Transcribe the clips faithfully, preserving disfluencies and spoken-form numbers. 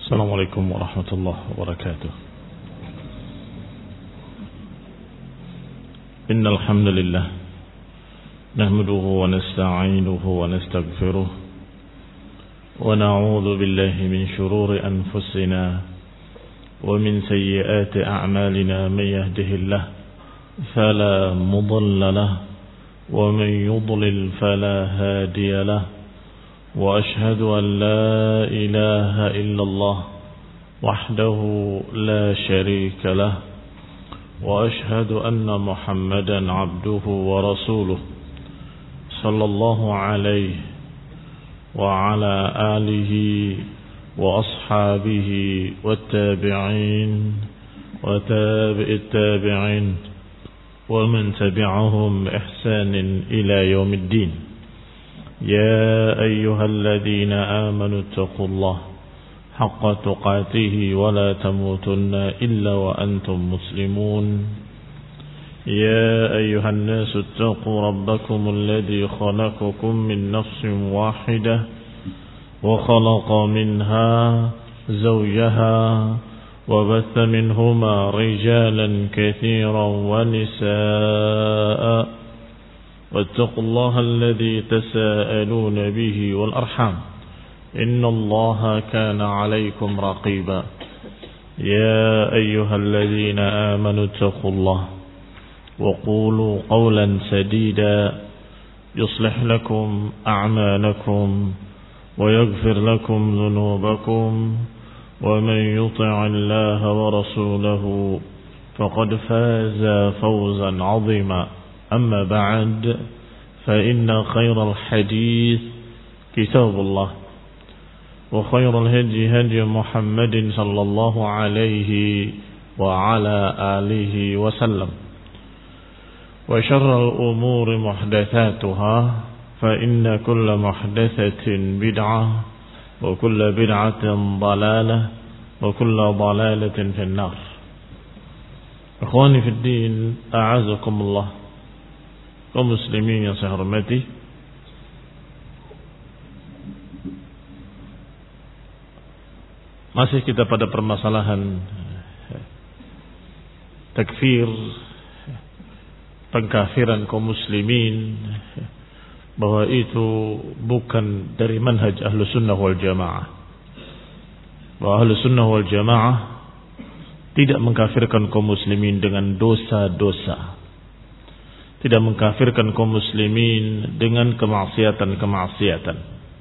السلام عليكم ورحمة الله وبركاته. إن الحمد لله نحمده ونستعينه ونستغفره ونعوذ بالله من شرور أنفسنا ومن سيئات أعمالنا. من يهده الله فلا مضل له ومن يضلل فلا هادي له، وأشهد أن لا إله إلا الله وحده لا شريك له، وأشهد أن محمدا عبده ورسوله صلى الله عليه وعلى آله وأصحابه والتابعين وتابع التابعين ومن تبعهم بإحسان إلى يوم الدين. يا أيها الذين آمنوا اتقوا الله حق تقاته ولا تموتن إلا وأنتم مسلمون. يا أيها الناس اتقوا ربكم الذي خلقكم من نفس واحدة وخلق منها زوجها وبث منهما رجالا كثيرا ونساء، واتقوا الله الذي تساءلون به والأرحام إن الله كان عليكم رقيبا. يا أيها الذين آمنوا اتقوا الله وقولوا قولا سديدا يصلح لكم أعمالكم ويغفر لكم ذنوبكم، ومن يطع الله ورسوله فقد فاز فوزا عظيما. أما بعد، فإن خير الحديث كتاب الله، وخير الهدي هدي محمد صلى الله عليه وعلى آله وسلم، وشر الأمور محدثاتها، فإن كل محدثة بدعة وكل بدعة ضلالة وكل ضلالة في النار. Ikhwani fi din, a'azakumullah. Kaum muslimin yang saya hormati, masih kita pada permasalahan takfir, pengkafiran kaum muslimin, bahwa itu bukan dari manhaj ahlu sunnah wal jamaah. Bahwa ahlu sunnah wal jamaah tidak mengkafirkan kaum muslimin dengan dosa-dosa, tidak mengkafirkan kaum muslimin dengan kemaksiatan-kemaksiatan.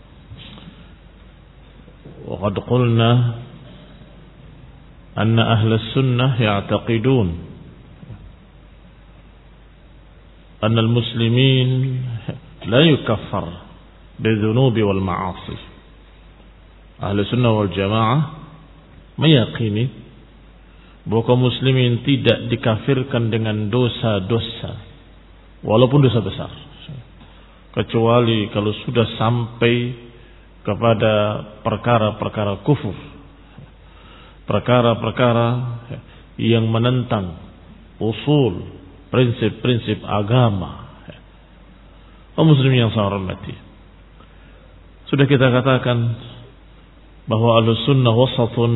Wa qad qulna anna ahla sunnah ya'taqidun anna al-muslimin la yukaffar bidzunubi wal ma'asi. Ahlu sunnah wal jamaah meyakini bahwa kaum muslimin tidak dikafirkan dengan dosa-dosa, walaupun dosa besar, kecuali kalau sudah sampai kepada perkara-perkara kufur, perkara-perkara yang menentang usul, prinsip-prinsip agama. Kaum muslimin yang saya hormati, sudah kita katakan bahwa Ahlus Sunnah wasatun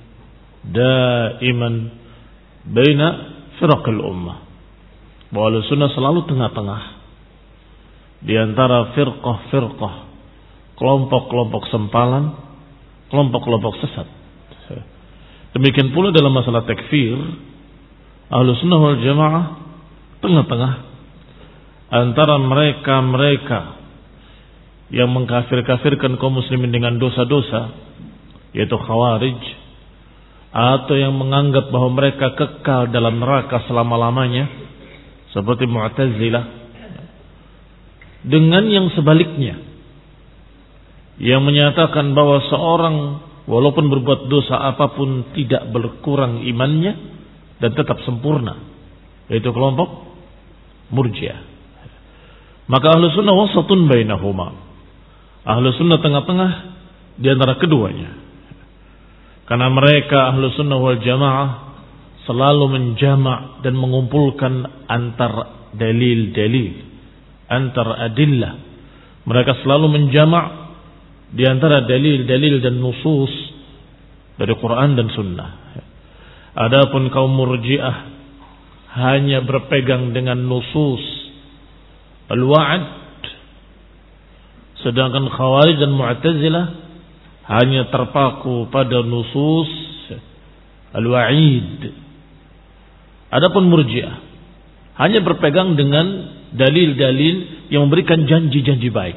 daiman baina firaqil ummah. Bahwa Ahlus Sunnah selalu tengah-tengah di antara firqah-firqah, kelompok-kelompok sempalan, kelompok-kelompok sesat. Demikian pula dalam masalah takfir, Ahlus Sunnah wal Jamaah tengah-tengah antara mereka-mereka yang mengkafir-kafirkan kaum muslimin dengan dosa-dosa, yaitu Khawarij, atau yang menganggap bahwa mereka kekal dalam neraka selama-lamanya, seperti Mu'tazilah, dengan yang sebaliknya, yang menyatakan bahwa seorang walaupun berbuat dosa apapun tidak berkurang imannya dan tetap sempurna, yaitu kelompok Murji'ah. Maka Ahlus Sunnah wasatun bainahuma. Ahlus Sunnah tengah-tengah di antara keduanya. Karena mereka Ahlus Sunnah wal Jamaah selalu menjamak dan mengumpulkan antar dalil-dalil, antar adillah. Mereka selalu menjamak di antara dalil-dalil dan nusus dari Quran dan Sunnah. Adapun kaum Murji'ah hanya berpegang dengan nusus al-wa'd, sedangkan Khawarij dan Mu'tazilah hanya terpaku pada nusus al-wa'id. Adapun Murji'ah hanya berpegang dengan dalil-dalil yang memberikan janji-janji baik,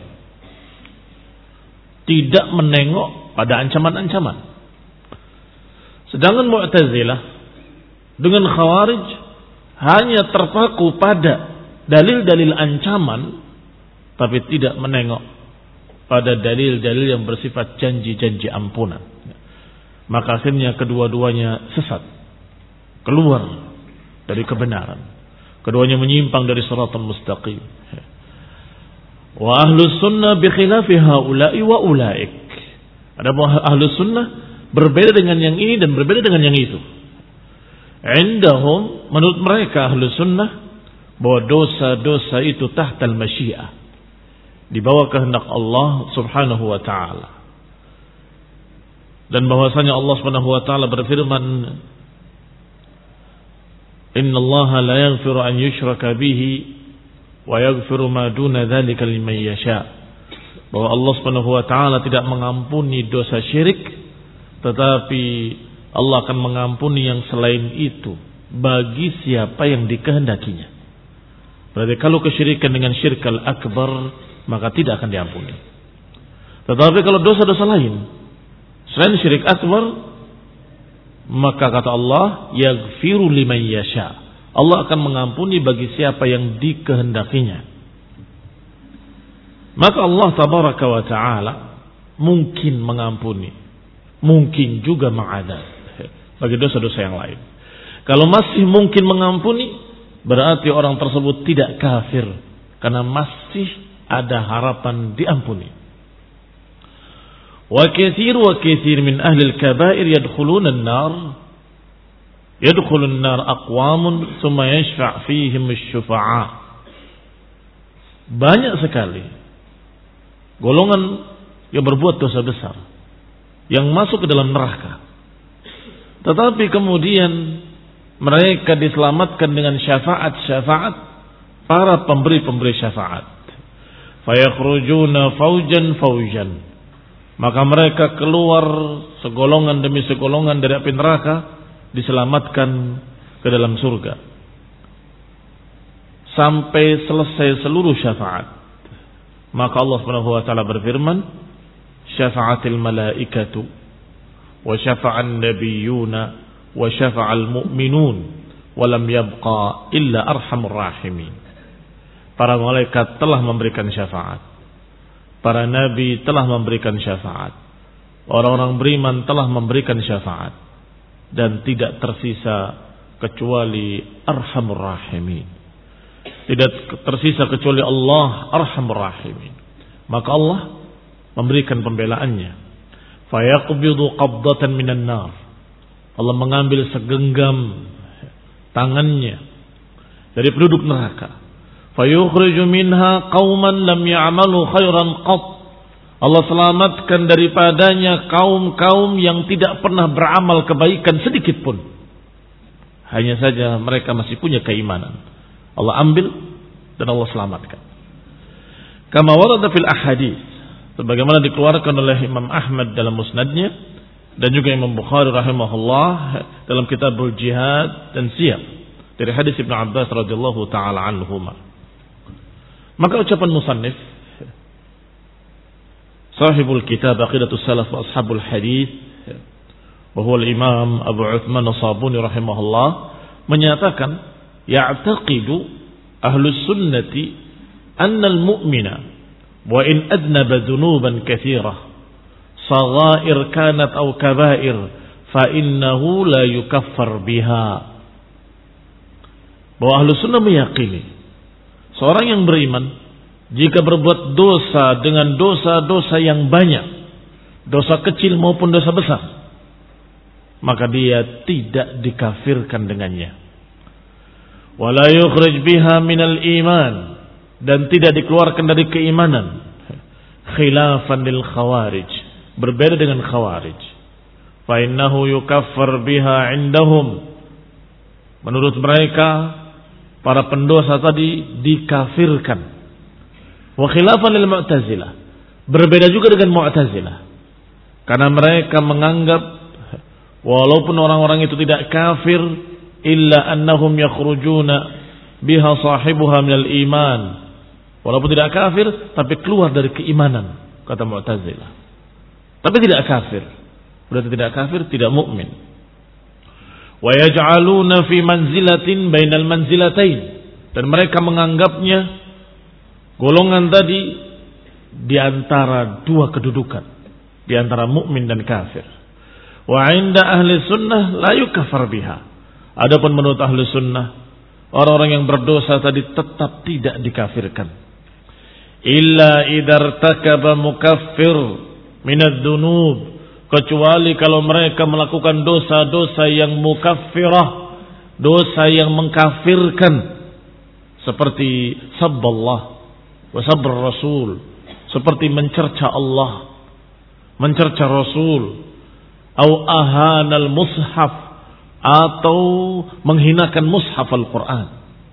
tidak menengok pada ancaman-ancaman. Sedangkan Mu'tazilah dengan Khawarij hanya terpaku pada dalil-dalil ancaman, tapi tidak menengok pada dalil-dalil yang bersifat janji-janji ampunan. Maka akhirnya kedua-duanya sesat, keluar dari kebenaran. Keduanya menyimpang dari shiratal mustaqim. Wa ahlus sunnah bi khilafi haula'i wa ulaik. Ada ahlus sunnah berbeda dengan yang ini dan berbeda dengan yang itu. Indahum, menurut mereka ahlus sunnah, bahwa dosa-dosa itu tahtal masyiah, di bawah kehendak Allah subhanahu wa ta'ala. Dan bahwasanya Allah subhanahu wa ta'ala berfirman, Inna Allah la yaghfiru an yushraka bihi wa yaghfiru ma duna dzalika liman yasha. Bahwa Allah subhanahu wa ta'ala tidak mengampuni dosa syirik, tetapi Allah akan mengampuni yang selain itu bagi siapa yang dikehendakinya. Berarti kalau kesyirikan dengan syirk al-akbar, maka tidak akan diampuni. Tetapi kalau dosa-dosa lain selain syirik akbar, maka kata Allah, yaghfiru liman yasha. Allah akan mengampuni bagi siapa yang dikehendakinya. Maka Allah tabaraka wa ta'ala mungkin mengampuni, mungkin juga mengadab bagi dosa-dosa yang lain. Kalau masih mungkin mengampuni, berarti orang tersebut tidak kafir, karena masih ada harapan diampuni. Wa katsir wa katsir min ahli al-kaba'ir yadkhuluna an-nar, yadkhulun nar aqwamun thumma yashfa' fihim asy-syufa'a. Banyak sekali golongan yang berbuat dosa besar yang masuk ke dalam neraka, tetapi kemudian mereka diselamatkan dengan syafaat-syafaat para pemberi-pemberi syafaat. Fayakhrujuna faujan faujan. Maka mereka keluar segolongan demi segolongan dari api neraka, diselamatkan ke dalam surga sampai selesai seluruh syafaat. Maka Allah Subhanahu wa taala berfirman, syafa'atil malaikatu wa syafa'an nabiyyuna wa syafa'al mu'minun wa lam yabqa illa arhamur rahimin. Para malaikat telah memberikan syafaat, para nabi telah memberikan syafaat, orang-orang beriman telah memberikan syafaat, dan tidak tersisa kecuali arhamur rahimin. Tidak tersisa kecuali Allah arhamur rahimin. Maka Allah memberikan pembelaannya. Fayaqbidu qabdatan minan nar. Allah mengambil segenggam tangannya dari penduduk neraka. Fayukhriju minha qauman lam ya'malu khairan qat. Allah selamatkan daripadanya kaum-kaum yang tidak pernah beramal kebaikan sedikit pun. Hanya saja mereka masih punya keimanan. Allah ambil dan Allah selamatkan. Kama warada fil ahadits, sebagaimana dikeluarkan oleh Imam Ahmad dalam musnadnya dan juga Imam Bukhari rahimahullah dalam Kitabul Jihad dan Siyar dari hadis Ibnu Abbas radhiyallahu taala anhuma. Maka ucapan musannif sahibul kitab Aqidatus Salaf wa Ashabul Hadits wa huwa al-Imam Abu Uthman As-Sabuni rahimahullah menyatakan, ya'taqidu ahlus sunnati anna al-mu'mina wa in adnaba dhunuban katsirah saghair kanat aw kabair fa innahu la yukaffar biha. Bahwa ahlus sunnah meyakini seorang yang beriman jika berbuat dosa dengan dosa-dosa yang banyak, dosa kecil maupun dosa besar, maka dia tidak dikafirkan dengannya. Wala yukhrij biha minal iman, dan tidak dikeluarkan dari keimanan. Khilafan lil khawarij, berbeda dengan khawarij. fa innahu yukaffar biha 'indahum. Menurut mereka para pendosa tadi dikafirkan. Wa khilafan lil Mu'tazilah. Berbeda juga dengan Mu'tazilah. Karena mereka menganggap walaupun orang-orang itu tidak kafir illa annahum yakhrujuna biha sahibuha minal iman. Walaupun tidak kafir tapi keluar dari keimanan, kata Mu'tazilah. Tapi tidak kafir. Berarti tidak kafir, tidak mukmin. Wa yaj'aluna fi manzilatin bainal manzilatain. Dan mereka menganggapnya golongan tadi di antara dua kedudukan, di antara mukmin dan kafir. Wa 'inda ahli sunnah la yukaffar biha. Adapun menurut ahli sunnah, orang-orang yang berdosa tadi tetap tidak dikafirkan. Illa idartakaba mukaffir minad dunub, kecuali kalau mereka melakukan dosa-dosa yang mukaffirah, dosa yang mengkafirkan, seperti sabballah wa sabr rasul, seperti mencerca Allah, mencerca Rasul, au ahanal mushaf, atau menghinakan mushaf Al-Quran,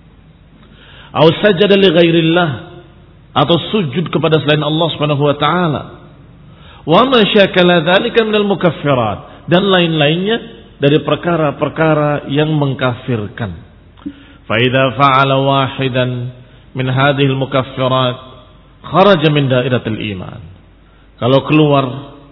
au sajada li ghairillah, atau sujud kepada selain Allah Subhanahu wa taala, wa ma syakala dzalika minal mukaffirat, dan lain-lainnya dari perkara-perkara yang mengkafirkan. Fa idza fa'ala wahidan min hadhihi al-mukaffirat kharaja min dairatil iman. Kalau keluar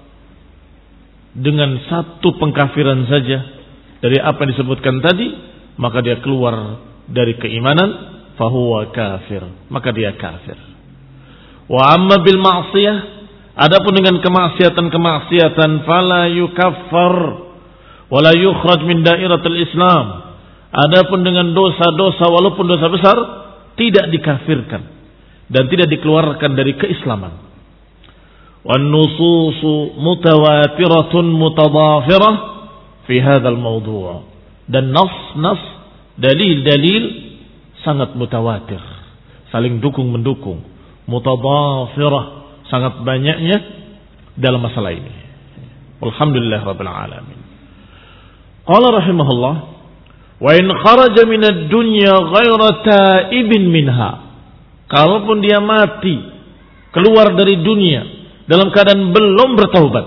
dengan satu pengkafiran saja dari apa yang disebutkan tadi, maka dia keluar dari keimanan, fahuwa kafir, maka dia kafir. Wa amma bil ma'siyah, adapun dengan kemaksiatan-kemaksiatan, fala yukaffar wala yukhraj min dairatil Islam. Adapun dengan dosa-dosa walaupun dosa besar tidak dikafirkan dan tidak dikeluarkan dari keislaman. Wan nususu mutawatiratun mutadafirah fi hadzal mawdu'. Dan nas-nas, dalil-dalil sangat mutawatir, saling dukung mendukung, mutadafirah, sangat banyaknya dalam masalah ini. Alhamdulillah rabbil alamin. Qala rahimahullah, wa in kharaja minad dunya ghaira taibin minha. Kalaupun dia mati keluar dari dunia dalam keadaan belum bertaubat,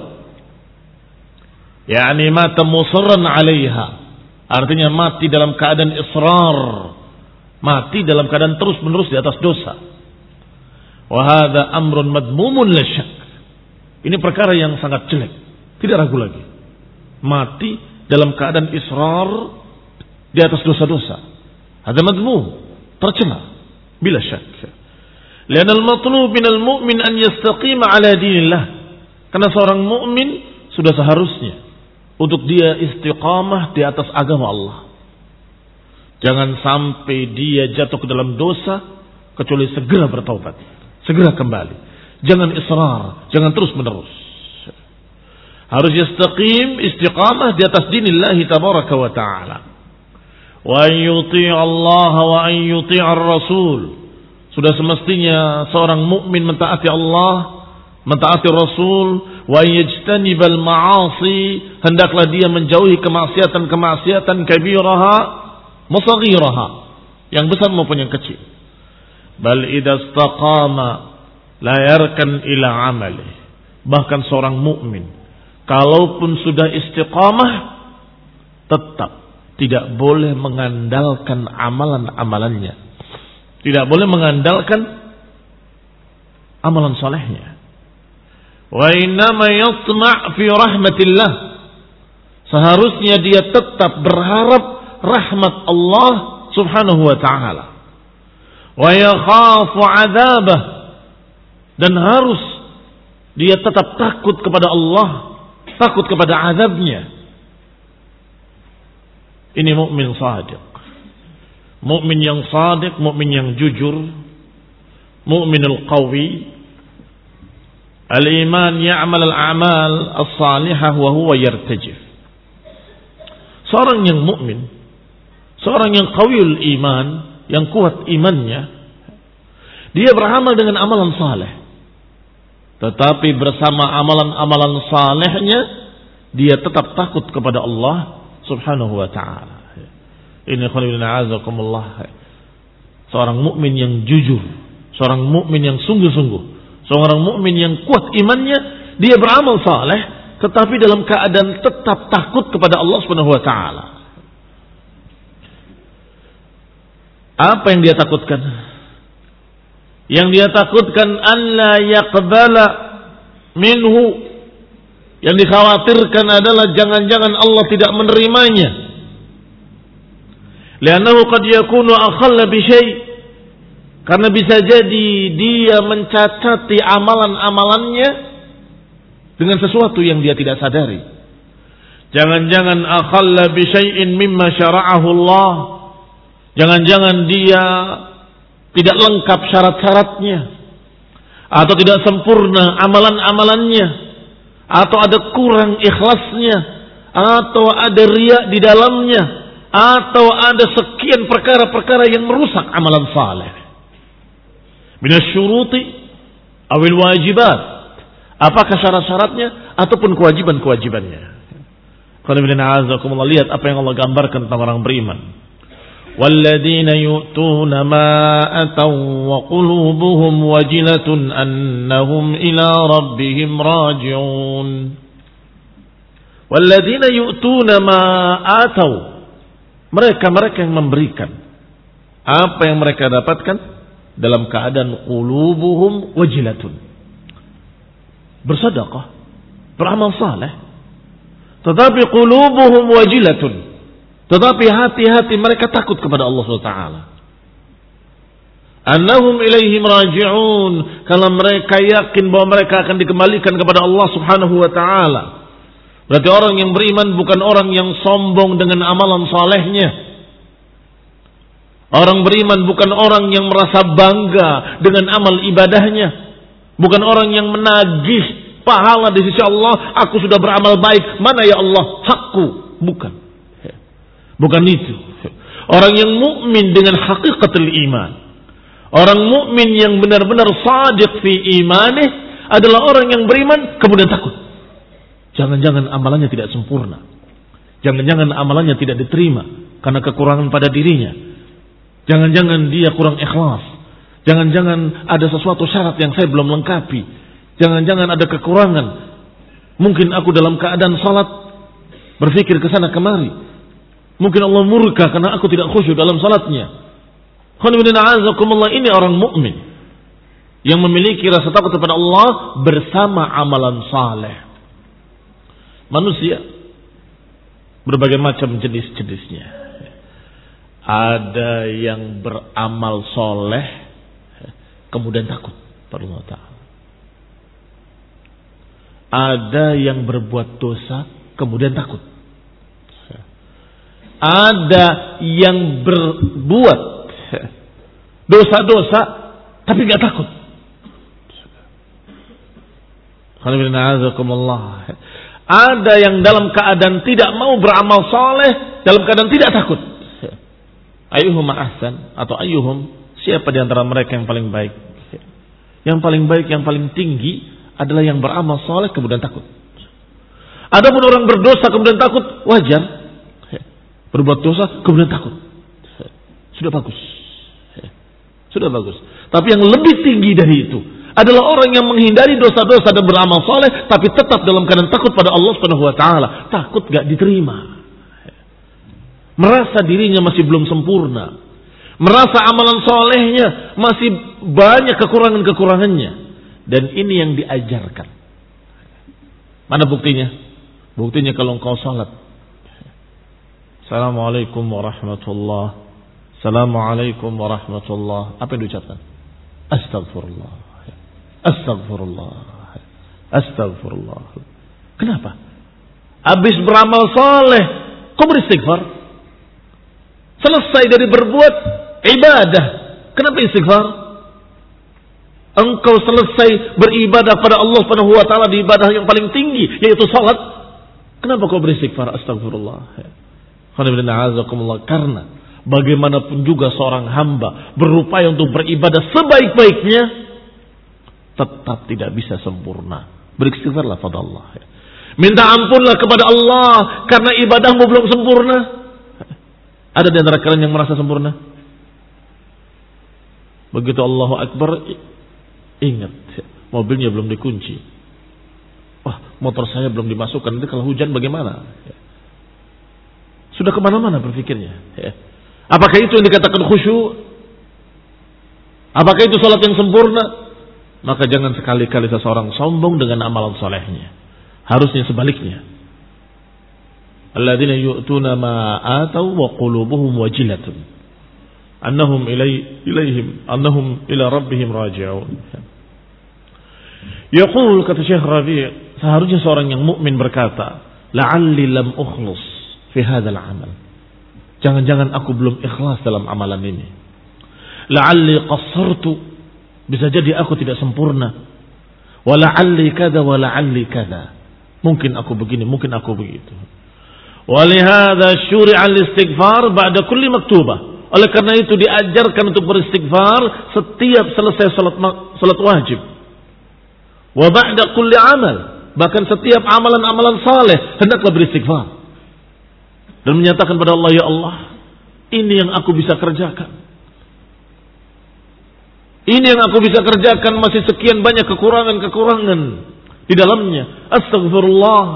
yakni mata musarran 'alaiha, artinya mati dalam keadaan israr, mati dalam keadaan terus-menerus di atas dosa. Wa hadza amrun madmumun la syak. Ini perkara yang sangat jelek, tidak ragu lagi. Mati dalam keadaan israr di atas dosa-dosa. Hadza madmum, tercela bila syak. Lian al-matlub min al-mu'min an yastaqima ala dinillah. Karena seorang mukmin sudah seharusnya untuk dia istiqamah di atas agama Allah. Jangan sampai dia jatuh ke dalam dosa kecuali segera bertaubat, segera kembali. Jangan israr, jangan terus-menerus. Harus yastaqim, istiqamah di atas dinillah tabaraka wa ta'ala. Wa yuti' Allah wa an yuti' ar-rasul. Sudah semestinya seorang mukmin mentaati Allah, mentaati Rasul, wa yajtanibal ma'asi, hendaklah dia menjauhi kemaksiatan-kemaksiatan kabiraha, musaghiraha, yang besar maupun yang kecil. Bal idza istaqama la yarkan ila amali. Bahkan seorang mukmin kalaupun sudah istiqamah tetap tidak boleh mengandalkan amalan-amalannya. Tidak boleh mengandalkan amalan solehnya. Wa innama yatma' fi rahmatillah. Seharusnya dia tetap berharap rahmat Allah subhanahu wa ta'ala. Wa yakhafu 'adzabah. Dan harus dia tetap takut kepada Allah, takut kepada azabnya. Ini mukmin shadiq. Mukmin yang shadiq, mukmin yang jujur, mukminul qawi. Al-iman ya'mal al-a'mal as-salihah wa huwa yartajif. Seorang yang mukmin, seorang yang qawiyul iman, yang kuat imannya, dia beramal dengan amalan saleh. Tetapi bersama amalan-amalan salehnya, dia tetap takut kepada Allah Subhanahu wa taala. Ini khairin a'azakumullah. Seorang mukmin yang jujur, seorang mukmin yang sungguh-sungguh, seorang mukmin yang kuat imannya, dia beramal saleh tetapi dalam keadaan tetap takut kepada Allah Subhanahu wa taala. Apa yang dia takutkan? Yang dia takutkan alla yaqbala minhu. Yang dikhawatirkan adalah jangan-jangan Allah tidak menerimanya. Li'annahu qad yakunu akhalla bi syai'. Karena bisa jadi dia mencacati amalan-amalannya dengan sesuatu yang dia tidak sadari. Jangan-jangan akhalla bi syai'in mimma syara'ahu Allah. Jangan-jangan dia tidak lengkap syarat-syaratnya, atau tidak sempurna amalan-amalannya, atau ada kurang ikhlasnya, atau ada riya di dalamnya, atau ada sekian perkara-perkara yang merusak amalan saleh. Minasyuruti awil wajibat. Apakah syarat-syaratnya ataupun kewajiban-kewajibannya. Qul inna a'azakumullah, lihat apa yang Allah gambarkan tentang orang beriman. والذين يؤتون ما أتوا وقلوبهم وجلة أنهم إلى ربهم راجعون. والذين يؤتون ما آتوا, mereka-mereka yang memberikan apa yang mereka dapatkan dalam keadaan qulubuhum wajilatun, bersedekah, beramal saleh, tetapi qulubuhum wajilatun, tetapi hati-hati mereka takut kepada Allah subhanahu wa taala. Annahum ilaihim raji'un, kalau mereka yakin bahwa mereka akan dikembalikan kepada Allah subhanahu wa taala. Berarti orang yang beriman bukan orang yang sombong dengan amalan salehnya. Orang beriman bukan orang yang merasa bangga dengan amal ibadahnya. Bukan orang yang menagih pahala di sisi Allah. Aku sudah beramal baik, mana ya Allah hakku. Bukan. Bukan itu. Orang yang mukmin dengan hakikatul iman, orang mukmin yang benar-benar shadiq fi imanih adalah orang yang beriman kemudian takut. Jangan-jangan amalannya tidak sempurna. Jangan-jangan amalannya tidak diterima karena kekurangan pada dirinya. Jangan-jangan dia kurang ikhlas. Jangan-jangan ada sesuatu syarat yang saya belum lengkapi. Jangan-jangan ada kekurangan. Mungkin aku dalam keadaan salat berpikir ke sana kemari. Mungkin Allah murka karena aku tidak khusyuk dalam salatnya. Ini orang mukmin yang memiliki rasa takut kepada Allah bersama amalan saleh. Manusia berbagai macam jenis-jenisnya. Ada yang beramal soleh kemudian takut pada Allah Ta'ala. Ada yang berbuat dosa kemudian takut. Ada yang berbuat dosa-dosa tapi gak takut. Ada yang dalam keadaan tidak mau beramal soleh, dalam keadaan tidak takut. Ayyuhum ahsan, atau ayyuhum, siapa di antara mereka yang paling baik? Yang paling baik, yang paling tinggi adalah yang beramal soleh kemudian takut. Adapun orang berdosa kemudian takut, wajar. Berbuat dosa kemudian takut, sudah bagus, sudah bagus. Tapi yang lebih tinggi dari itu adalah orang yang menghindari dosa-dosa dan beramal soleh, tapi tetap dalam keadaan takut pada Allah Subhanahu Wa Taala. Takut gak diterima, merasa dirinya masih belum sempurna, merasa amalan solehnya masih banyak kekurangan-kekurangannya, dan ini yang diajarkan. Mana buktinya? Buktinya kalau engkau salat, Assalamualaikum warahmatullahi Assalamualaikum warahmatullahi, apa yang diucapkan? Astagfirullah, Astagfirullah, Astagfirullah. Kenapa? Habis beramal soleh kau beristighfar. Selesai dari berbuat ibadah, kenapa istighfar? Engkau selesai beribadah pada Allah Subhanahu wa taala di ibadah yang paling tinggi yaitu salat. Kenapa kau beristighfar? Astagfirullah. Karena bagaimanapun juga seorang hamba berupaya untuk beribadah sebaik-baiknya tetap tidak bisa sempurna. Beristighfarlah pada Allah. Minta ampunlah kepada Allah karena ibadahmu belum sempurna. Ada di antara kalian yang merasa sempurna? Begitu Allahu Akbar, ingat, mobilnya belum dikunci. Wah, motor saya belum dimasukkan, nanti kalau hujan bagaimana? Sudah kemana-mana berpikirnya. Apakah itu yang dikatakan khusyuk? Apakah itu salat yang sempurna? Maka jangan sekali-kali seseorang sombong dengan amalan solehnya. Harusnya sebaliknya. Alladzina yu'tuna ma atau wa qulubuhum wajilatun annahum ilai ilaihim annahum ila rabbihim raji'un. Yaqul, kata Syekh Rabi', seharusnya seorang yang mukmin berkata, la'alli lam ukhlus fi hadzal amal. Jangan-jangan aku belum ikhlas dalam amalan ini. La'alli qassartu, bisa jadi aku tidak sempurna. Wa la'alli kada wa la'alli kada. Mungkin aku begini, mungkin aku begitu. Walihada syuri'al istighfar ba'da kulli maktubah. Oleh karena itu diajarkan untuk beristighfar setiap selesai salat salat wajib. Wa ba'da kulli amal, bahkan setiap amalan-amalan saleh hendaklah beristighfar. Dan menyatakan pada Allah, ya Allah, ini yang aku bisa kerjakan. Ini yang aku bisa kerjakan, masih sekian banyak kekurangan-kekurangan di dalamnya. Astaghfirullah.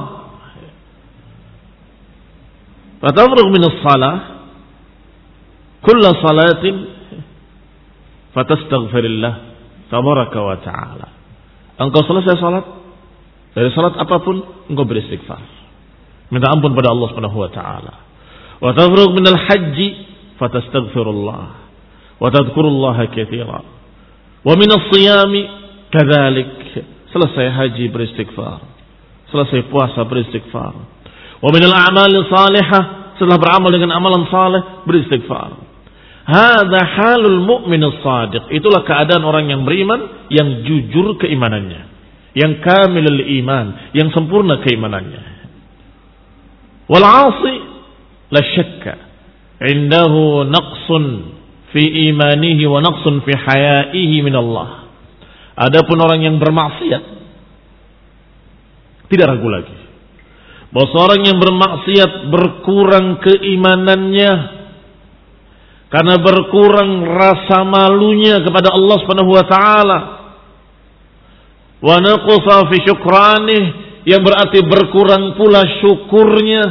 Fatafrugh min as-salah kulla salatin fatastaghfirillah tabaraka wa ta'ala. Engkau selesai salat, dari salat apapun engkau beristighfar, minta ampun pada Allah Subhanahu wa ta'ala. Wa tafrugh min al-hajj fatastaghfirullah wa tadhkurullaha katsira. Wa min as-siyami kadzalik. Selesai haji beristighfar, selesai puasa beristighfar. Wa min al-a'mal salihah, setelah beramal dengan amalan saleh beristighfar. Hadza halul mu'min as-shadiq. Itulah keadaan orang yang beriman, yang jujur keimanannya, yang kamilul iman, yang sempurna keimanannya. Wal 'asi la syakka indahu naqsun fi imanihi wa naqsun fi haya'ihi min Allah. Adapun orang yang bermaksiat, tidak ragu lagi bahwa seorang yang bermaksiat berkurang keimanannya karena berkurang rasa malunya kepada Allah Subhanahu wa taala. Wa naqsa fi syukranih, yang berarti berkurang pula syukurnya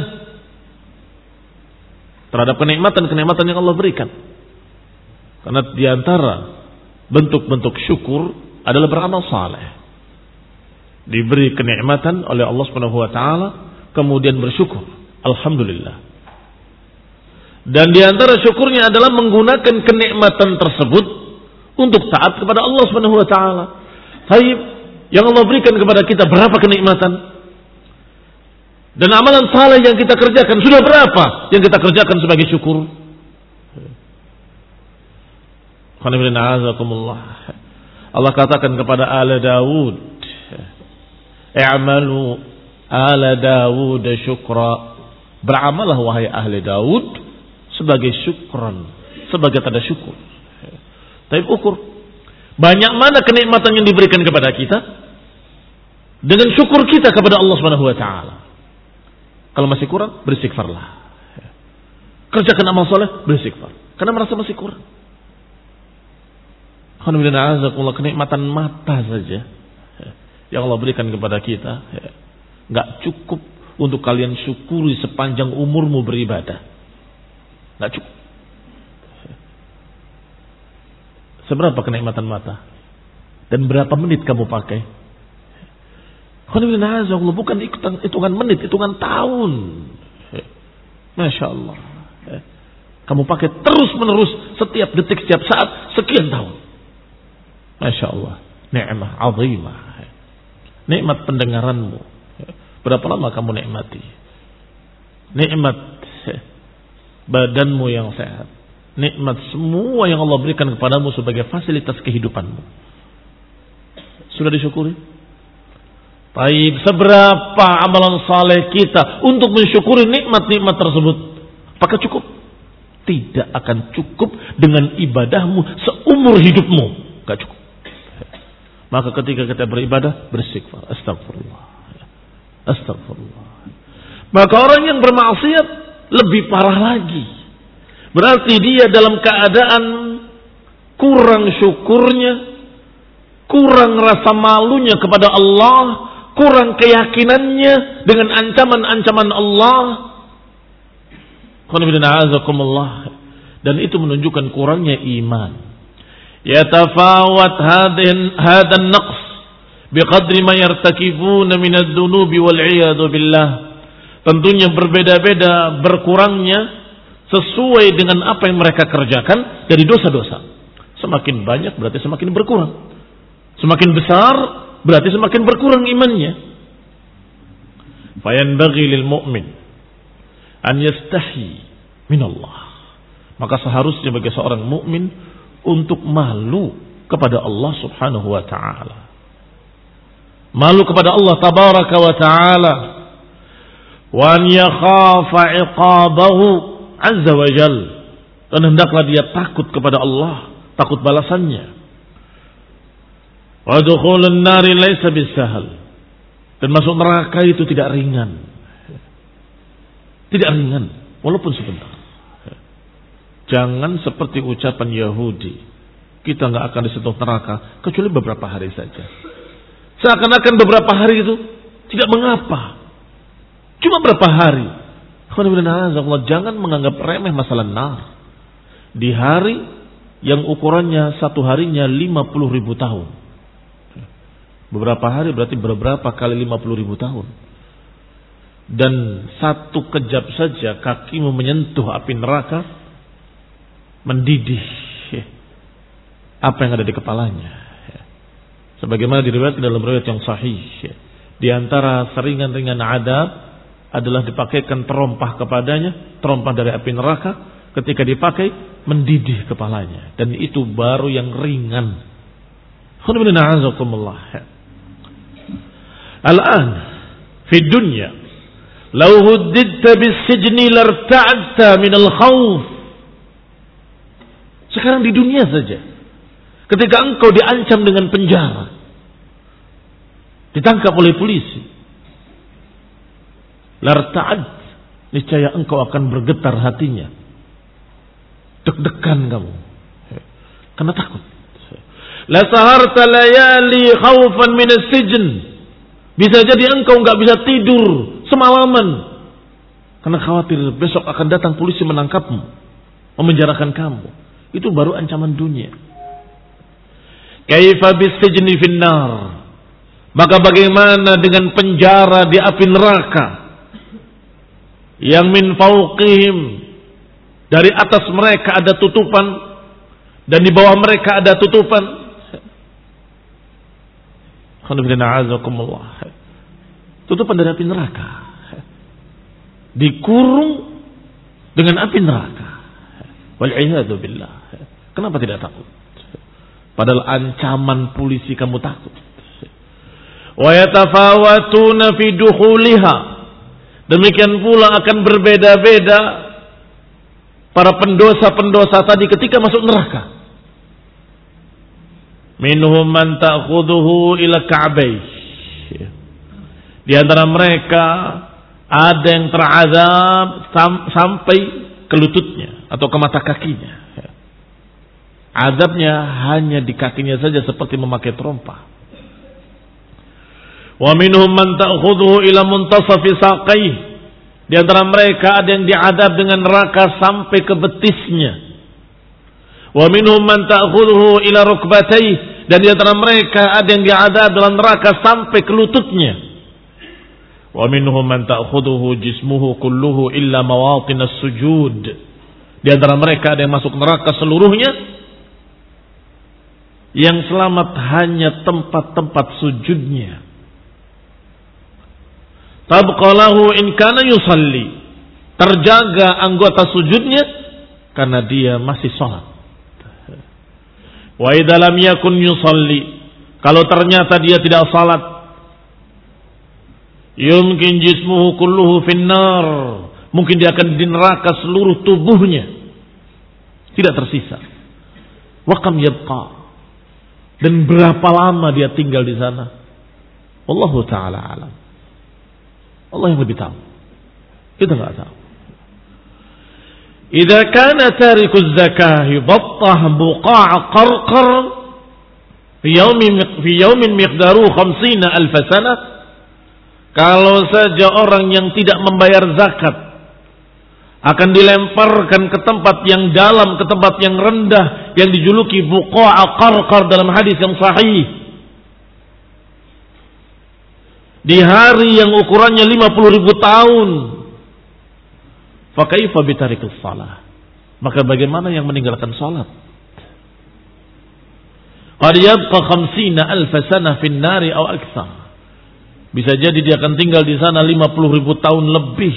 terhadap kenikmatan-kenikmatan yang Allah berikan. Karena di antara bentuk-bentuk syukur adalah beramal saleh. Diberi kenikmatan oleh Allah Subhanahu wa taala, kemudian bersyukur, alhamdulillah. Dan di antara syukurnya adalah menggunakan kenikmatan tersebut untuk taat kepada Allah Subhanahu wa taala. Baik, yang Allah berikan kepada kita berapa kenikmatan? Dan amalan saleh yang kita kerjakan sudah berapa yang kita kerjakan sebagai syukur? Allah katakan kepada ala Daud, i'malu ala Daud syukra. Beramalah wahai ahli Daud sebagai syukran, sebagai tanda syukur. Tapi ukur banyak mana kenikmatan yang diberikan kepada kita dengan syukur kita kepada Allah Subhanahu wa taala. Kalau masih kurang, beristighfarlah. Kerjakan amal saleh, beristighfar. Karena merasa masih kurang. Alhamdulillah, kenikmatan mata saja yang Allah berikan kepada kita, nggak cukup untuk kalian syukuri sepanjang umurmu beribadah. Nggak cukup. Seberapa kenikmatan mata? Dan berapa menit kamu pakai? Alhamdulillah, bukan hitungan menit, hitungan tahun. Masya Allah. Kamu pakai terus menerus, setiap detik, setiap saat, sekian tahun. Masya Allah, ni'mah azimah. Nikmat pendengaranmu, berapa lama kamu nikmati? Nikmat badanmu yang sehat, nikmat semua yang Allah berikan kepadamu sebagai fasilitas kehidupanmu, sudah disyukuri? Baik, seberapa amalan saleh kita untuk mensyukuri nikmat-nikmat tersebut? Apakah cukup? Tidak akan cukup dengan ibadahmu seumur hidupmu, gak cukup. Maka ketika kita beribadah, beristighfar, astagfirullah, Astagfirullah. Maka orang yang bermaksiat lebih parah lagi. Berarti dia dalam keadaan kurang syukurnya, kurang rasa malunya kepada Allah, kurang keyakinannya dengan ancaman-ancaman Allah. Dan itu menunjukkan kurangnya iman. Yatafawat hadan naqs biqadri ma yartakibuna min adz-dzunubi wal 'iyadu billah. Tentunya berbeda-beda berkurangnya sesuai dengan apa yang mereka kerjakan dari dosa-dosa. Semakin banyak berarti semakin berkurang. Semakin besar berarti semakin berkurang imannya. Fayanbaghi lil mu'min an yastahi min Allah. Maka seharusnya bagi seorang mukmin untuk malu kepada Allah Subhanahu wa taala. Malu kepada Allah tabaraka wa taala. Wa an yakhafa 'iqabahu 'azza wa jalla. Dan hendaklah dia takut kepada Allah, takut balasannya. Wa dukhulun nari laisa bisahal. Dan masuk neraka itu tidak ringan. Tidak ringan, walaupun sebentar. Jangan seperti ucapan Yahudi, kita nggak akan disentuh neraka kecuali beberapa hari saja. Seakan-akan beberapa hari itu tidak mengapa. Cuma berapa hari. Jangan menganggap remeh masalah nar. Di hari yang ukurannya satu harinya lima puluh ribu tahun. Beberapa hari berarti beberapa kali lima puluh ribu tahun. Dan satu kejap saja kakimu menyentuh api neraka, mendidih apa yang ada di kepalanya. Sebagaimana diriwayatkan dalam riwayat yang sahih, di antara seringan-ringan adab adalah dipakaikan terompah kepadanya, terompah dari api neraka. Ketika dipakai, mendidih kepalanya, dan itu baru yang ringan. Al-an fi dunya law huddidta bis-sijni larta'adta min al-khawf. Sekarang di dunia saja, ketika engkau diancam dengan penjara, ditangkap oleh polisi, larta'ad, niscaya engkau akan bergetar hatinya, deg-degan kamu, karena takut. La saharta layali khaufan min as-sijn. Bisa jadi engkau enggak bisa tidur semalaman karena khawatir besok akan datang polisi menangkapmu, memenjarakan kamu. Itu baru ancaman dunia. Kaifa bis-sijni fin-nar. Maka bagaimana dengan penjara di api neraka yang min fauqihim, dari atas mereka ada tutupan dan di bawah mereka ada tutupan. Tutupan dari api neraka, dikurung dengan api neraka. Wal'iyadu billah. Kenapa tidak takut? Padahal ancaman polisi kamu takut. Wa yatafawatuna fi dukhuliha. Demikian pula akan berbeda-beda para pendosa-pendosa tadi ketika masuk neraka. Minhum man ta'khudhuhu ila ka'bay. Di antara mereka ada yang terazab sam- sampai ke lututnya atau ke mata kakinya. Azabnya hanya di kakinya saja seperti memakai terompah. Wa minhum man ta'khudhuhu ila muntasafi saqayh. Di antara mereka ada yang diadab dengan neraka sampai ke betisnya. Wa minhum man ta'khudhuhu ila rukbatayh. Dan di antara mereka ada yang diadab dalam neraka sampai ke lututnya. Wa minhum man ta'khudhuhu jismuhu kulluhu illa mawatin as-sujud. Di antara mereka ada yang masuk neraka seluruhnya, yang selamat hanya tempat-tempat sujudnya. Tabqalahu in kana yusalli. Terjaga anggota sujudnya karena dia masih sholat. Wa idza lam yakun yusalli, kalau ternyata dia tidak salat, yumkin jismuhu kulluhu finnar, mungkin dia akan di neraka seluruh tubuhnya, tidak tersisa. Wa kam yabqa, dan berapa lama dia tinggal di sana? Wallahu taala alam. Allah yang lebih tahu. Kita nggak tahu. Idza kana tarikuz zakah yubattah buqa' qarqar fi yaumin fi yaumin miqdaru khamsina alf sanah, kalau saja orang yang tidak membayar zakat akan dilemparkan ke tempat yang dalam, ke tempat yang rendah yang dijuluki buqa' qarqar dalam hadis yang sahih, di hari yang ukurannya lima puluh ribu tahun, fakaifa bitarikus salah, maka bagaimana yang meninggalkan salat? Qad yabqa khamsina alf sanah fin nari aw aktsar, bisa jadi dia akan tinggal di sana lima puluh ribu tahun lebih.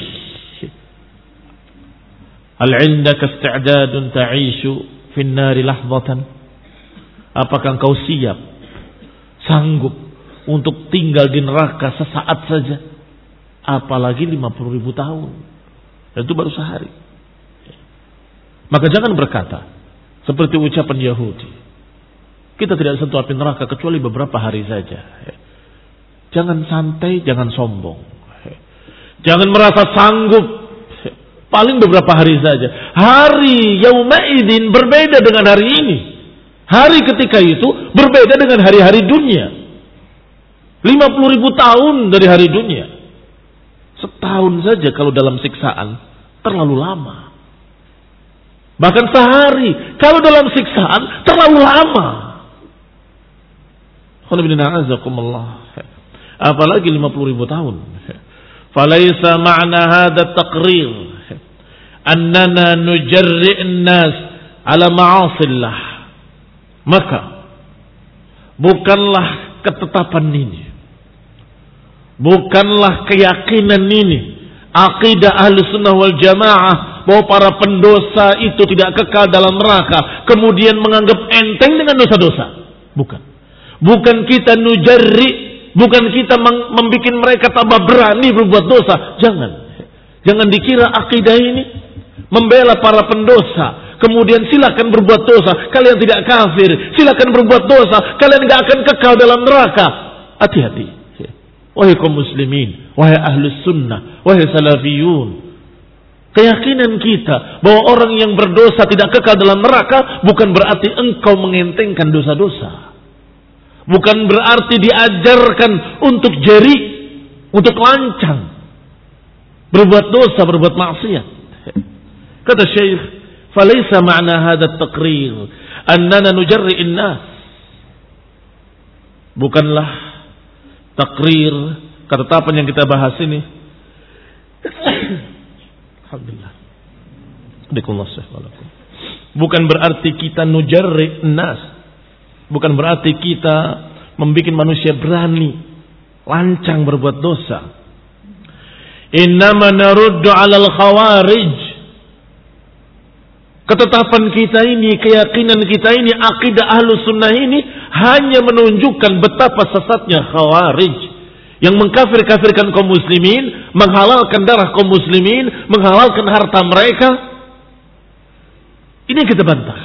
Hal indaka isti'dadun ta'ishu fin nari lahzatan, apakah engkau siap, sanggup untuk tinggal di neraka sesaat saja, apalagi lima puluh ribu tahun? Dan itu baru sehari. Maka jangan berkata seperti ucapan Yahudi, kita tidak sentuh api neraka kecuali beberapa hari saja. Jangan santai, jangan sombong. Jangan merasa sanggup, paling beberapa hari saja. Hari yaumaidin berbeda dengan hari ini. Hari ketika itu berbeda dengan hari-hari dunia. lima puluh ribu tahun dari hari dunia. Setahun saja kalau dalam siksaan terlalu lama. Bahkan sehari kalau dalam siksaan terlalu lama. Apalagi lima puluh ribu tahun. Falaisa ma'na hadha taqrir annana nujarri'un nas ala ma'asillah. Maka bukanlah ketetapan ini, bukanlah keyakinan ini, akidah ahli sunnah wal jamaah, bahwa para pendosa itu tidak kekal dalam neraka, kemudian menganggap enteng dengan dosa-dosa. Bukan. Bukan kita nujarri, bukan kita membuat mereka tambah berani berbuat dosa. Jangan. Jangan dikira akidah ini membela para pendosa, kemudian silakan berbuat dosa, kalian tidak kafir, silakan berbuat dosa, kalian tidak akan kekal dalam neraka. Hati-hati. Wahai kaum muslimin, wahai ahlus sunnah, wahai salafiyun, keyakinan kita bahwa orang yang berdosa tidak kekal dalam neraka bukan berarti engkau mengentengkan dosa-dosa. Bukan berarti diajarkan untuk jeri, untuk lancang, berbuat dosa, berbuat maksiat. Kata Syekh, "Falaysa ma'na hadha at-taqrir annana nujarri'in nas." Bukanlah takrir, ketetapan yang kita bahas ini. Alhamdulillah. Bukan berarti kita nujarri nas. Bukan berarti kita membuat manusia berani, lancang berbuat dosa. Innama naruddu 'alal khawarij. Ketetapan kita ini, keyakinan kita ini, akidah ahlus sunnah ini hanya menunjukkan betapa sesatnya khawarij yang mengkafir-kafirkan kaum muslimin, menghalalkan darah kaum muslimin, menghalalkan harta mereka. Ini kita bantah.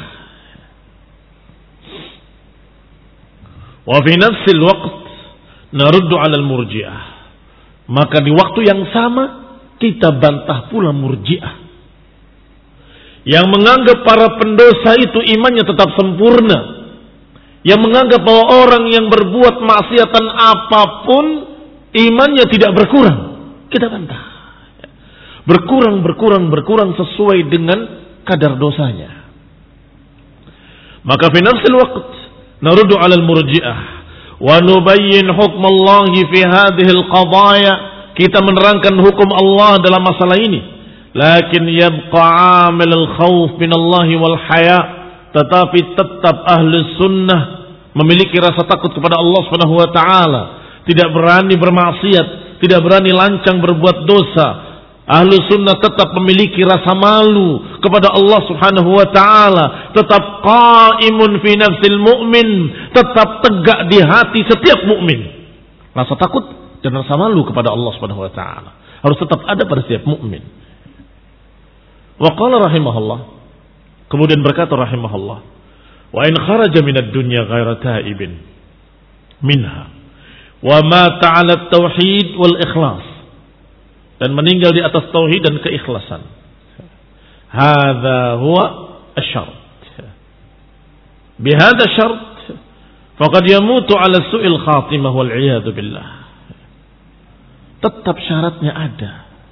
Wa fi nafsil waqt naruddu 'alal murji'ah. Maka di waktu yang sama kita bantah pula murji'ah yang menganggap para pendosa itu imannya tetap sempurna, yang menganggap bahwa orang yang berbuat maksiatan apapun imannya tidak berkurang. Kita bantah. Berkurang, berkurang, berkurang sesuai dengan kadar dosanya. Maka fi nafsil waqt naruddu 'alal murji'ah wa nubayyin hukm Allah fi hadhihi al-qadaya. Kita menerangkan hukum Allah dalam masalah ini. Lakin yabqa 'amil al-khauf min Allah wal haya. Tetapi tetap ahli sunnah memiliki rasa takut kepada Allah Subhanahu wa taala, tidak berani bermaksiat, tidak berani lancang berbuat dosa. Ahlu sunnah tetap memiliki rasa malu kepada Allah Subhanahu wa taala, tetap qaimun fi nafsil mu'min, tetap tegak di hati setiap mukmin. Rasa takut dan rasa malu kepada Allah Subhanahu wa taala harus tetap ada pada setiap mukmin. Wa qala rahimahullah, kemudian berkata rahimahullah, wa in kharaja minad dunya ghaira taibin minha wa ma ta'ala at-tauhid wal ikhlas. dan meninggal di atas tauhid dan keikhlasan. Hadza huwa asy-syart. Bihadza syart faqad yamutu 'ala su'il khatimah wal 'iyadu billah. Tetap syaratnya ada.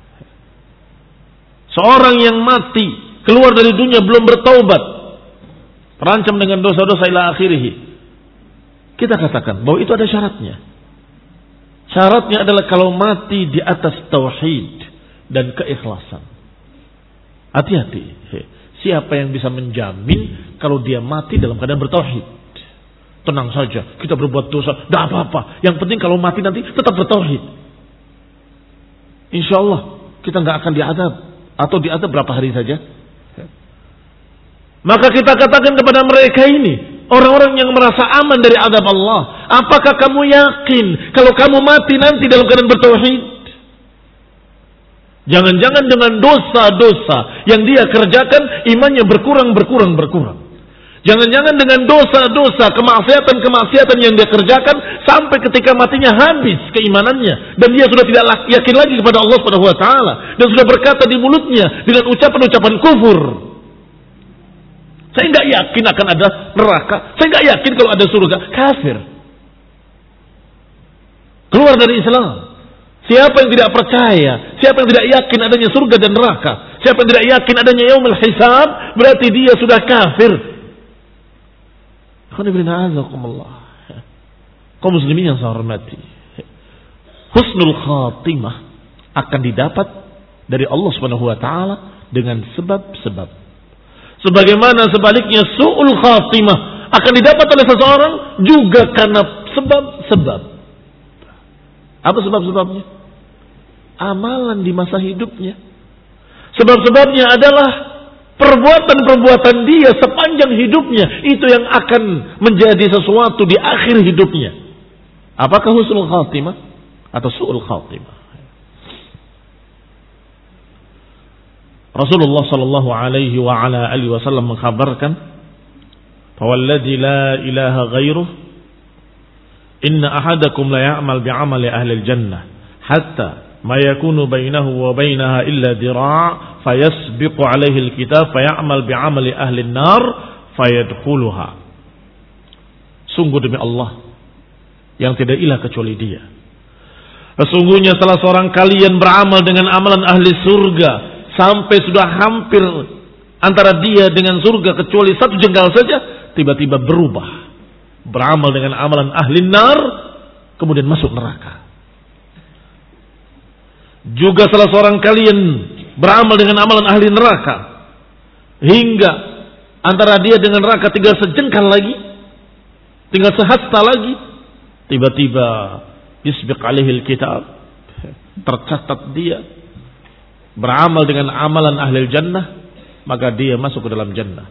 Seorang yang mati keluar dari dunia belum bertaubat, terancam dengan dosa-dosa ila akhirih. Kita katakan bahwa itu ada syaratnya. Syaratnya adalah kalau mati di atas tauhid dan keikhlasan. Hati-hati. Siapa yang bisa menjamin kalau dia mati dalam keadaan bertauhid? Tenang saja, kita berbuat dosa, tidak apa-apa. Yang penting kalau mati nanti tetap bertauhid. Insya Allah kita nggak akan diadab, atau diadab berapa hari saja. Maka kita katakan kepada mereka ini, orang-orang yang merasa aman dari azab Allah, apakah kamu yakin kalau kamu mati nanti dalam keadaan bertauhid? Jangan-jangan dengan dosa-dosa yang dia kerjakan imannya berkurang, berkurang, berkurang. Jangan-jangan dengan dosa-dosa, kemaksiatan-kemaksiatan yang dia kerjakan sampai ketika matinya habis keimanannya dan dia sudah tidak yakin lagi kepada Allah Subhanahu wa taala dan sudah berkata di mulutnya dengan ucapan-ucapan kufur. Saya enggak yakin akan ada neraka, saya enggak yakin kalau ada surga, kafir. Keluar dari Islam. Siapa yang tidak percaya, siapa yang tidak yakin adanya surga dan neraka, siapa yang tidak yakin adanya yaumul hisab, berarti dia sudah kafir. Kaum muslimin yang saya hormati, husnul khatimah akan didapat dari Allah Subhanahu wa taala dengan sebab-sebab. Sebagaimana sebaliknya su'ul khatimah akan didapat oleh seseorang juga karena sebab-sebab. Apa sebab-sebabnya? Amalan di masa hidupnya. Sebab-sebabnya adalah perbuatan-perbuatan dia sepanjang hidupnya. Itu yang akan menjadi sesuatu di akhir hidupnya. Apakah husnul khatimah atau su'ul khatimah? Rasulullah sallallahu alaihi wa ala alihi wasallam mengkhabarkan, "Fawalladzi la ilaha ghairuh, inna ahadakum la ya'mal bi'amali ahli al-jannah, hatta ma yakunu bainahu wa bainaha illa dira' fayasbiqu alaihi al-kitab fay'amal bi'amali ahli an-nar fayadkhuluha." Sungguh demi Allah yang tidak ilah kecuali Dia, sesungguhnya salah seorang kalian beramal dengan amalan ahli surga sampai sudah hampir antara dia dengan surga kecuali satu jengkal saja, tiba-tiba berubah beramal dengan amalan ahli nar, kemudian masuk neraka. Juga salah seorang kalian beramal dengan amalan ahli neraka hingga antara dia dengan neraka tinggal sejengkal lagi, tinggal sehasta lagi, tiba-tiba yasbiq alaihi alkitab, tercatat dia beramal dengan amalan ahli jannah, maka dia masuk ke dalam jannah.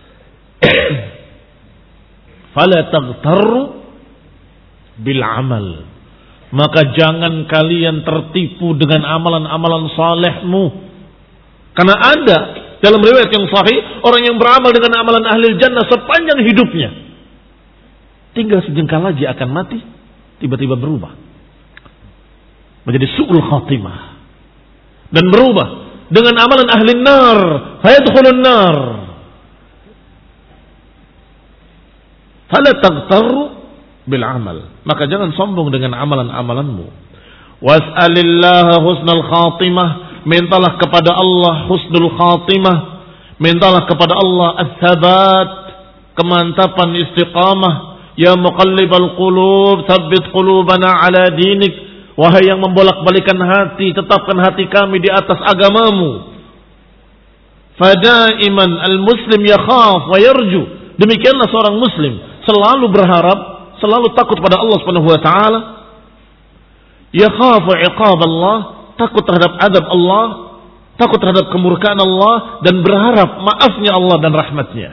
Fala taghtarru bil amal, maka jangan kalian tertipu dengan amalan-amalan salehmu, karena ada dalam riwayat yang sahih orang yang beramal dengan amalan ahli jannah sepanjang hidupnya, tinggal sejengkal lagi akan mati, tiba-tiba berubah menjadi su'ul khatimah dan berubah dengan amalan ahli nar, fayadkhulun nar. Fala taghtarru bil amal, maka jangan sombong dengan amalan-amalanmu. Was'alillaha husnul khatimah, mintalah kepada Allah husnul khatimah, mintalah kepada Allah ats-tsabat, kemantapan istiqamah. Ya muqallibal qulub, tsabbit qulubana ala dinik. Wahai yang membolak-balikan hati, tetapkan hati kami di atas agamamu. Fadaiman al-muslim yakhaf wa yarju. Demikianlah seorang muslim selalu berharap, selalu takut pada Allah Subhanahu wa taala. Yakhafu iqab Allah, takut terhadap azab Allah, takut terhadap kemurkaan Allah, dan berharap maafnya Allah dan rahmatnya.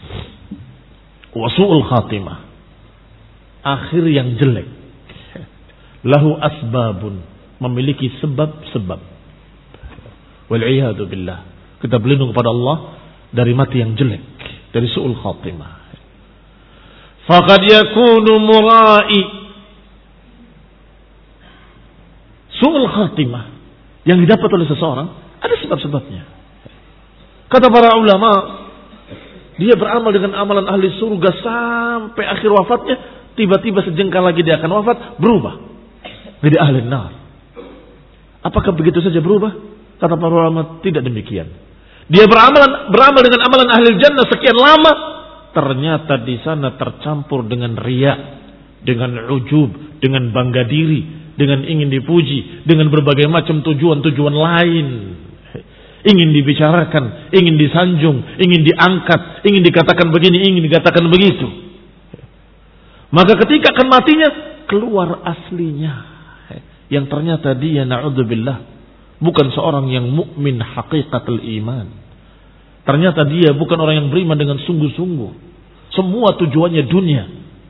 Wa su'ul khatimah, akhir yang jelek. Lahu asbabun, memiliki sebab-sebab. Wal'iyadu billah, kita berlindung kepada Allah dari mati yang jelek, dari su'ul khatimah. Faqad yakunu mura'i, su'ul khatimah yang didapat oleh seseorang ada sebab-sebabnya. Kata para ulama, dia beramal dengan amalan ahli surga sampai akhir wafatnya, tiba-tiba sejengkal lagi dia akan wafat, berubah jadi ahli nar. Apakah begitu saja berubah? Kata para ulama, tidak demikian. Dia beramal beramal dengan amalan ahli jannah sekian lama, ternyata di sana tercampur dengan riya, dengan ujub, dengan bangga diri, dengan ingin dipuji, dengan berbagai macam tujuan-tujuan lain. Ingin dibicarakan, ingin disanjung, ingin diangkat, ingin dikatakan begini, ingin dikatakan begitu. Maka ketika akan matinya, keluar aslinya. Yang ternyata dia, na'udzubillah, bukan seorang yang mukmin hakikatul iman. Ternyata dia bukan orang yang beriman dengan sungguh-sungguh. Semua tujuannya dunia.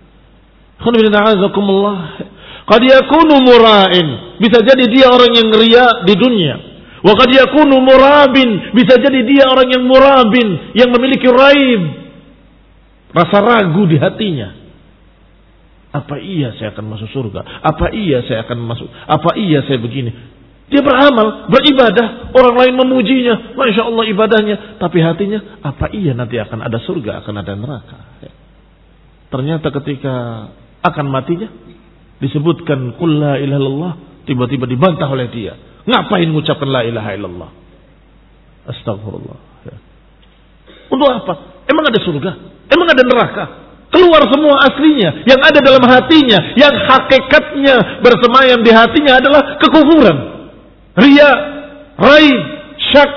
Qad yakunu mura'in, bisa jadi dia orang yang riya di dunia. Wa qad yakunu murabin, bisa jadi dia orang yang murabin, yang memiliki raib, rasa ragu di hatinya. Apa iya saya akan masuk surga? Apa iya saya akan masuk? Apa iya saya begini? Dia beramal, beribadah, orang lain memujinya, masya Allah ibadahnya, tapi hatinya, apa iya nanti akan ada surga, akan ada neraka? Ternyata ketika akan matinya, disebutkan qul la ilaha illallah, tiba-tiba dibantah oleh dia. Ngapain mengucapkan la ilaha illallah? Astagfirullah. Untuk apa? Emang ada surga? Emang ada neraka? Keluar semua aslinya, yang ada dalam hatinya, yang hakikatnya bersemayam di hatinya adalah kekufuran, riya, raib, syak.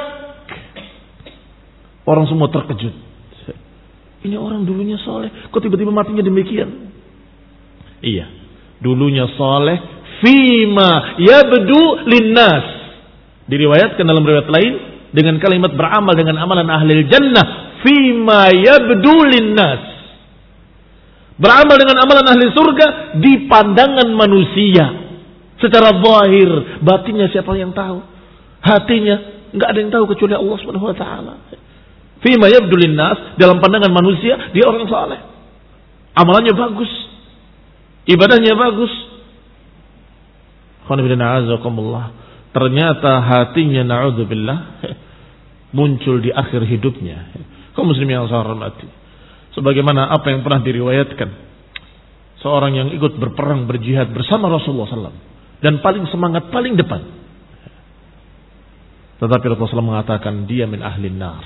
Orang semua terkejut. Ini orang dulunya soleh, kok tiba-tiba matinya demikian? Iya, dulunya soleh, fima yabdu linnas. Diriwayatkan dalam riwayat lain dengan kalimat beramal dengan amalan ahli jannah, fima yabdu linnas. Beramal dengan amalan ahli surga di pandangan manusia. Secara zahir, batinnya siapa yang tahu? Hatinya enggak ada yang tahu kecuali Allah Subhanahu wa taala. Fima yabdu linnas, dalam pandangan manusia dia orang saleh. Amalannya bagus. Ibadahnya bagus. Ternyata hatinya na'udzubillah muncul di akhir hidupnya. Kaum muslimin yang saya hormati, sebagaimana apa yang pernah diriwayatkan, seorang yang ikut berperang berjihad bersama Rasulullah sallallahu alaihi wasallam dan paling semangat, paling depan, tetapi Rasulullah sallallahu alaihi wasallam mengatakan dia min ahlin nar.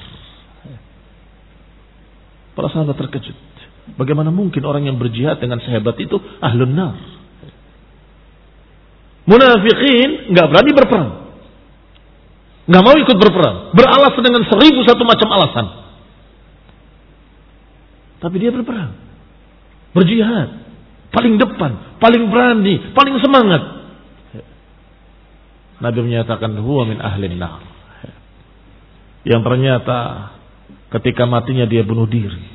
Para sahabat terkejut, bagaimana mungkin orang yang berjihad dengan sehebat itu ahlun nar? Munafikin nggak berani berperang, nggak mau ikut berperang, beralasan dengan seribu satu macam alasan. Tapi dia berperang, berjihad, paling depan, paling berani, paling semangat. Nabi menyatakan huwa min ahlin nar. Yang ternyata ketika matinya dia bunuh diri,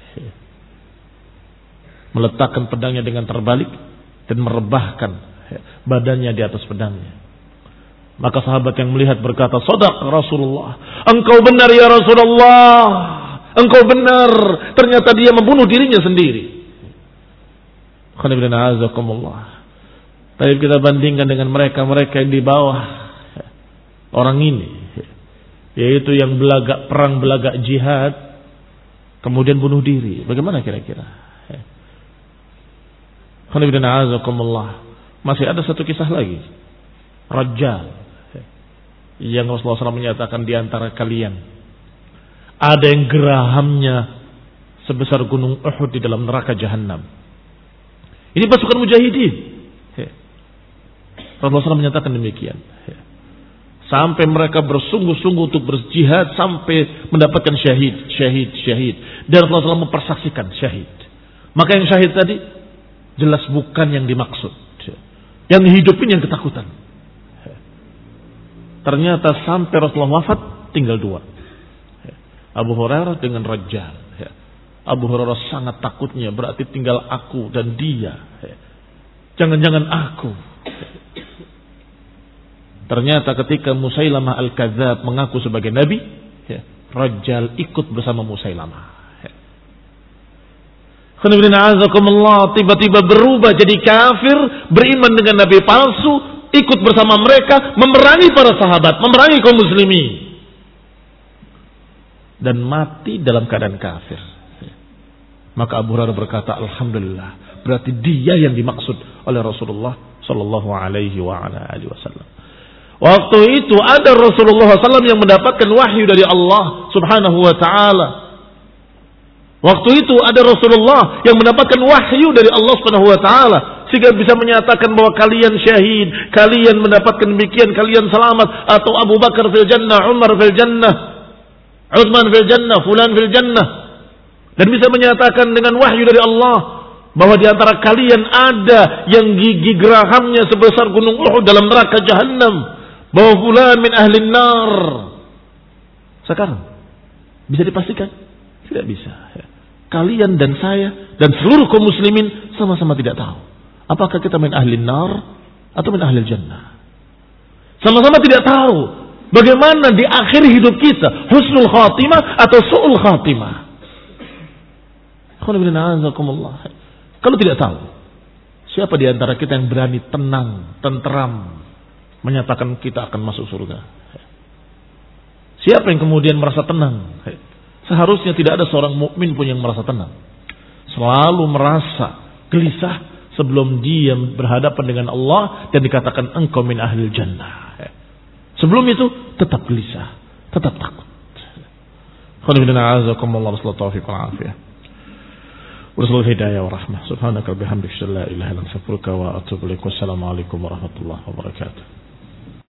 meletakkan pedangnya dengan terbalik dan merebahkan badannya di atas pedangnya. Maka sahabat yang melihat berkata, "Shadaq Rasulullah, engkau benar ya Rasulullah, engkau benar." Ternyata dia membunuh dirinya sendiri. Tapi kita bandingkan dengan mereka-mereka yang di bawah orang ini, yaitu yang belagak perang, belagak jihad, kemudian bunuh diri. Bagaimana kira-kira? Masih ada satu kisah lagi, Rajjal, yang Rasulullah shallallahu alaihi wasallam menyatakan di antara kalian ada yang gerahamnya sebesar gunung Uhud di dalam neraka jahanam. Ini pasukan mujahidin. Rasulullah shallallahu alaihi wasallam menyatakan demikian. Sampai mereka bersungguh-sungguh untuk berjihad sampai mendapatkan syahid, syahid, syahid. Dan Rasulullah shallallahu alaihi wasallam mempersaksikan syahid. Maka yang syahid tadi jelas bukan yang dimaksud. Yang hidupin yang ketakutan. Ternyata sampai Rasulullah wafat tinggal dua, Abu Hurairah dengan Rajjal. Abu Hurairah sangat takutnya, berarti tinggal aku dan dia. Jangan-jangan aku. Ternyata ketika Musailamah Al-Kadzab mengaku sebagai nabi, Rajjal ikut bersama Musailamah. Tiba-tiba berubah jadi kafir, beriman dengan nabi palsu, ikut bersama mereka memerangi para sahabat, memerangi kaum muslimin, dan mati dalam keadaan kafir. Maka Abu Hurairah berkata, alhamdulillah, berarti dia yang dimaksud oleh Rasulullah sallallahu alaihi wa ala alihi wasallam. Waktu itu ada Rasulullah sallallahu alaihi wasallam yang mendapatkan wahyu dari Allah subhanahu wa ta'ala. Waktu itu ada Rasulullah yang mendapatkan wahyu dari Allah subhanahu wa ta'ala, sehingga bisa menyatakan bahwa kalian syahid, kalian mendapatkan demikian, kalian selamat, atau Abu Bakar fil jannah, Umar fil jannah, Utsman fil jannah, fulan fil jannah. Dan bisa menyatakan dengan wahyu dari Allah bahwa di antara kalian ada yang gigi gerahamnya sebesar gunung Uhud dalam neraka Jahannam, bahwa fulan min ahli nar. Sekarang bisa dipastikan? Tidak bisa. Kalian dan saya dan seluruh kaum muslimin sama-sama tidak tahu apakah kita min ahli nar atau min ahli jannah. Sama-sama tidak tahu bagaimana di akhir hidup kita, husnul khatimah atau su'ul khatimah. Kalau tidak tahu, siapa di antara kita yang berani tenang, tenteram menyatakan kita akan masuk surga? Siapa yang kemudian merasa tenang? Seharusnya tidak ada seorang mukmin pun yang merasa tenang. Selalu merasa gelisah sebelum dia berhadapan dengan Allah dan dikatakan engkau min ahlil jannah. Sebelum itu tetap gelisah, tetap takut. Wassalamualaikum hidayah wa rahmah. Subhanaka bihamdika la ilaha illa anta astaghfiruka wa atubu ilaik. Wassalamualaikum warahmatullahi wabarakatuh.